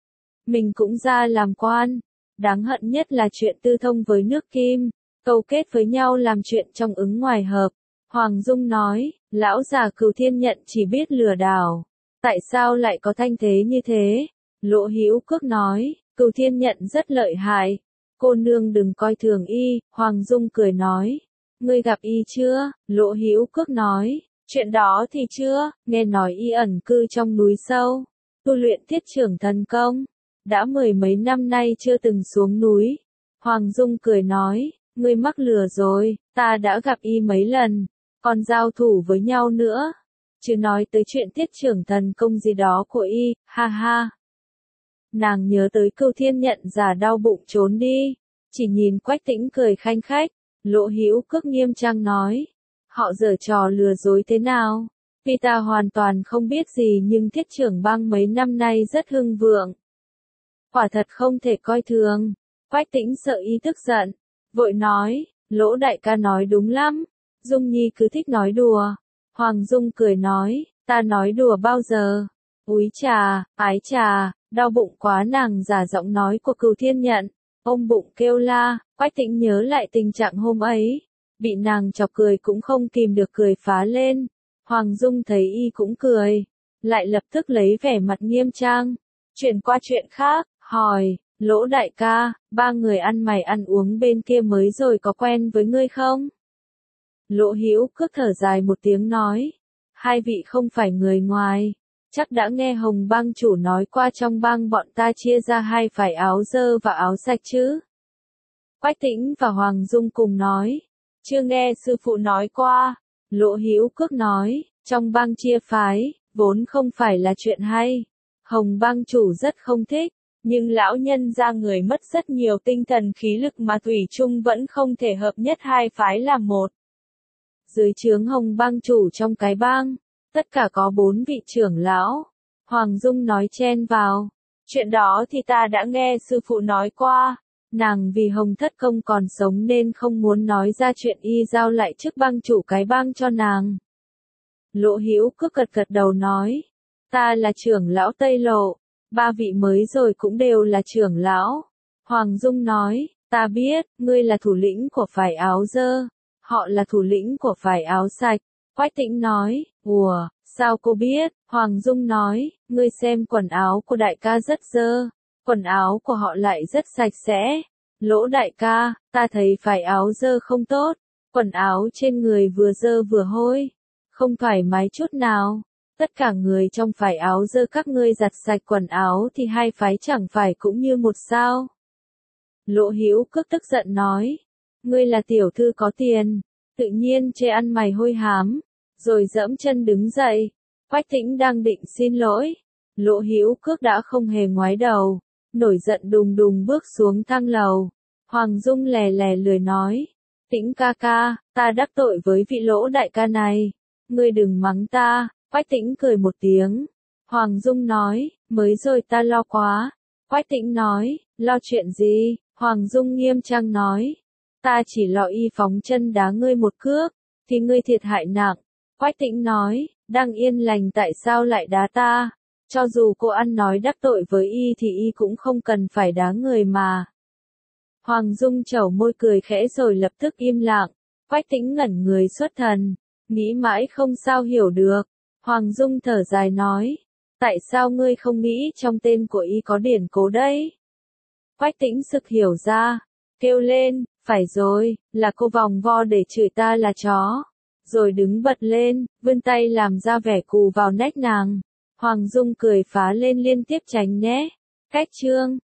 Speaker 1: Mình cũng ra làm quan, đáng hận nhất là chuyện tư thông với nước Kim, câu kết với nhau làm chuyện trong ứng ngoài hợp. Hoàng Dung nói, lão già Cửu Thiên Nhận chỉ biết lừa đảo, tại sao lại có thanh thế như thế? Lỗ Hữu Cước nói, Cửu Thiên Nhận rất lợi hại, cô nương đừng coi thường y. Hoàng Dung cười nói, ngươi gặp y chưa? Lỗ Hữu Cước nói, Chuyện đó thì chưa, nghe nói y ẩn cư trong núi sâu, tu luyện thiết trưởng thần công, đã mười mấy năm nay chưa từng xuống núi. Hoàng Dung cười nói, ngươi mắc lừa rồi, ta đã gặp y mấy lần, còn giao thủ với nhau nữa, chứ nói tới chuyện thiết trưởng thần công gì đó của y, ha ha. Nàng nhớ tới Cửu Thiên Nhận giả đau bụng trốn đi, chỉ nhìn Quách Tĩnh cười khanh khách, Lỗ Hữu Cước nghiêm trang nói, họ giở trò lừa dối thế nào? Vì ta hoàn toàn không biết gì nhưng thiết trưởng bang mấy năm nay rất hưng vượng. Quả thật không thể coi thường. Quách Tĩnh sợ y tức giận, vội nói, Lỗ đại ca nói đúng lắm, Dung Nhi cứ thích nói đùa. Hoàng Dung cười nói, ta nói đùa bao giờ? Úi trà, ái trà, đau bụng quá. Nàng giả giọng nói của Cửu Thiên Nhận, ôm bụng kêu la. Quách Tĩnh nhớ lại tình trạng hôm ấy, bị nàng chọc cười cũng không kìm được cười phá lên. Hoàng Dung thấy y cũng cười, lại lập tức lấy vẻ mặt nghiêm trang, chuyển qua chuyện khác, hỏi, Lỗ đại ca, ba người ăn mày ăn uống bên kia mới rồi có quen với ngươi không? Lỗ Hữu Cước thở dài một tiếng nói, hai vị không phải người ngoài, chắc đã nghe Hồng bang chủ nói qua trong bang bọn ta chia ra hai phái áo dơ và áo sạch chứ? Quách Tĩnh và Hoàng Dung cùng nói, chưa nghe sư phụ nói qua. Lỗ Hữu Cước nói, trong bang chia phái, vốn không phải là chuyện hay. Hồng bang chủ rất không thích, nhưng lão nhân ra người mất rất nhiều tinh thần khí lực mà thủy chung vẫn không thể hợp nhất hai phái làm một. Dưới trướng Hồng bang chủ trong cái bang, tất cả có 4 vị trưởng lão. Hoàng Dung nói chen vào, chuyện đó thì ta đã nghe sư phụ nói qua. Nàng vì Hồng Thất Công còn sống nên không muốn nói ra chuyện y giao lại chức bang chủ cái bang cho nàng. Lỗ Hữu Cước gật gật đầu nói, ta là trưởng lão Tây Lộ, ba vị mới rồi cũng đều là trưởng lão. Hoàng Dung nói, ta biết, ngươi là thủ lĩnh của phái áo dơ, họ là thủ lĩnh của phái áo sạch. Quách Tĩnh nói, ủa, sao cô biết? Hoàng Dung nói, ngươi xem quần áo của đại ca rất dơ, quần áo của họ lại rất sạch sẽ. Lỗ đại ca, ta thấy phái áo dơ không tốt, quần áo trên người vừa dơ vừa hôi, không thoải mái chút nào. Tất cả người trong phái áo dơ các ngươi giặt sạch quần áo thì hai phái chẳng phải cũng như một sao? Lỗ Hữu Cước tức giận nói, ngươi là tiểu thư có tiền, tự nhiên chê ăn mày hôi hám, rồi giẫm chân đứng dậy. Quách Tĩnh đang định xin lỗi, Lỗ Hữu Cước đã không hề ngoái đầu, nổi giận đùng đùng bước xuống thang lầu. Hoàng Dung lè lè lười nói, Tĩnh ca ca, ta đắc tội với vị Lỗ đại ca này, ngươi đừng mắng ta. Quách Tĩnh cười một tiếng. Hoàng Dung nói, mới rồi ta lo quá. Quách Tĩnh nói, lo chuyện gì? Hoàng Dung nghiêm trang nói, ta chỉ lo y phóng chân đá ngươi một cước, thì ngươi thiệt hại nặng. Quách Tĩnh nói, đang yên lành tại sao lại đá ta? Cho dù cô ăn nói đắc tội với y thì y cũng không cần phải đá người mà. Hoàng Dung chẩu môi cười khẽ rồi lập tức im lặng. Quách Tĩnh ngẩn người xuất thần, nghĩ mãi không sao hiểu được. Hoàng Dung thở dài nói, tại sao ngươi không nghĩ trong tên của y có điển cố đấy? Quách Tĩnh sực hiểu ra, kêu lên, phải rồi, là cô vòng vo để chửi ta là chó. Rồi đứng bật lên, vươn tay làm ra vẻ cù vào nách nàng. Hoàng Dung cười phá lên liên tiếp tránh né. Cách chương